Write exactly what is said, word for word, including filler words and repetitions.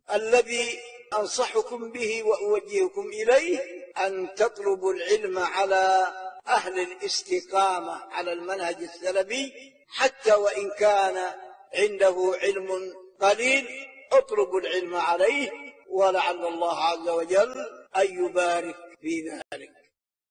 الذي أنصحكم به وأوجهكم إليه أن تطلبوا العلم على أهل الاستقامة على المنهج السلفي، حتى وإن كان عنده علم قليل اطلبوا العلم عليه، ولعل الله عز وجل أن يبارك في ذلك.